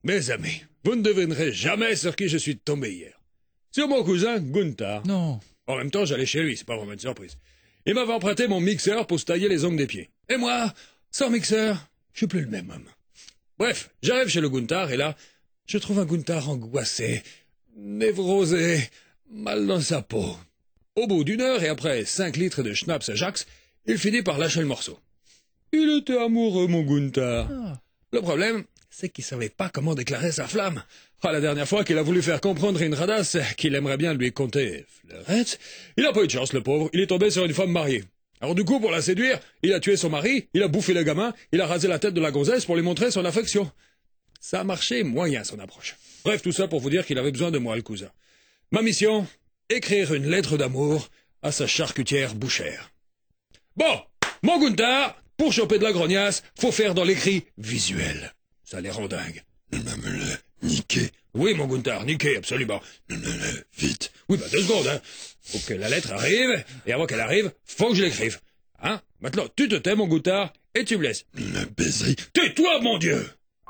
Mes amis, vous ne devinerez jamais sur qui je suis tombé hier. Sur mon cousin Gunther. Non. En même temps, j'allais chez lui, c'est pas vraiment une surprise. Il m'avait emprunté mon mixeur pour se tailler les ongles des pieds. Et moi, sans mixeur, je suis plus le même homme. Bref, j'arrive chez le Gunther et là, je trouve un Gunther angoissé, névrosé, mal dans sa peau. Au bout d'une heure et après 5 litres de schnapps à Jax, il finit par lâcher le morceau. Il était amoureux, mon Gunther. Le problème, c'est qu'il savait pas comment déclarer sa flamme. La dernière fois qu'il a voulu faire comprendre à une radasse qu'il aimerait bien lui conter fleurette, il a pas eu de chance, le pauvre. Il est tombé sur une femme mariée. Alors du coup, pour la séduire, il a tué son mari, il a bouffé le gamin, il a rasé la tête de la gonzesse pour lui montrer son affection. Ça a marché moyen, son approche. Bref, tout ça pour vous dire qu'il avait besoin de moi, le cousin. Ma mission, écrire une lettre d'amour à sa charcutière bouchère. Bon, mon Gunther, pour choper de la grognasse, faut faire dans l'écrit visuel. Ça les rend dingues. Niquer. Oui, mon Gunther, niquer, absolument. Vite. Oui, 2 secondes, hein. Faut que la lettre arrive, et avant qu'elle arrive, faut que je l'écrive. Hein? Maintenant, tu te tais, mon Gunther, et tu me laisses. Le baiser. Tais-toi, mon Dieu!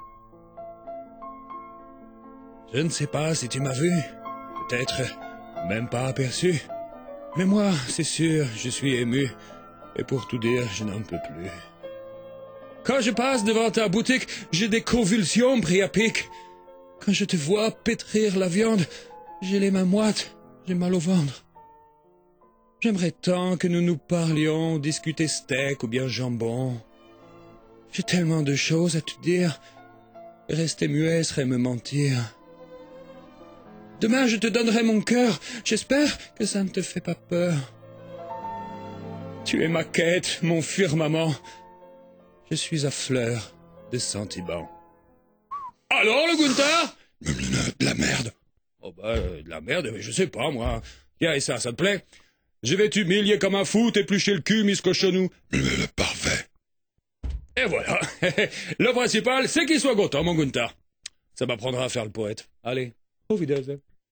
Je ne sais pas si tu m'as vu. Peut-être même pas aperçu. Mais moi, c'est sûr, je suis ému. Et pour tout dire, je n'en peux plus. Quand je passe devant ta boutique, j'ai des convulsions priapiques. Quand je te vois pétrir la viande, j'ai les mains moites, j'ai mal au ventre. J'aimerais tant que nous nous parlions, discuter steak ou bien jambon. J'ai tellement de choses à te dire. Rester muet serait me mentir. Demain, je te donnerai mon cœur. J'espère que ça ne te fait pas peur. Tu es ma quête, mon firmament. Je suis à fleur de sentiments. Alors, le Gunther? De la merde. Oh de la merde, mais je sais pas, moi. Tiens, et ça te plaît? Je vais t'humilier comme un fou, t'éplucher le cul, Miss Cochonou. Parfait. Et voilà. Le principal, c'est qu'il soit content, mon Gunther. Ça m'apprendra à faire le poète. Allez, au revoir.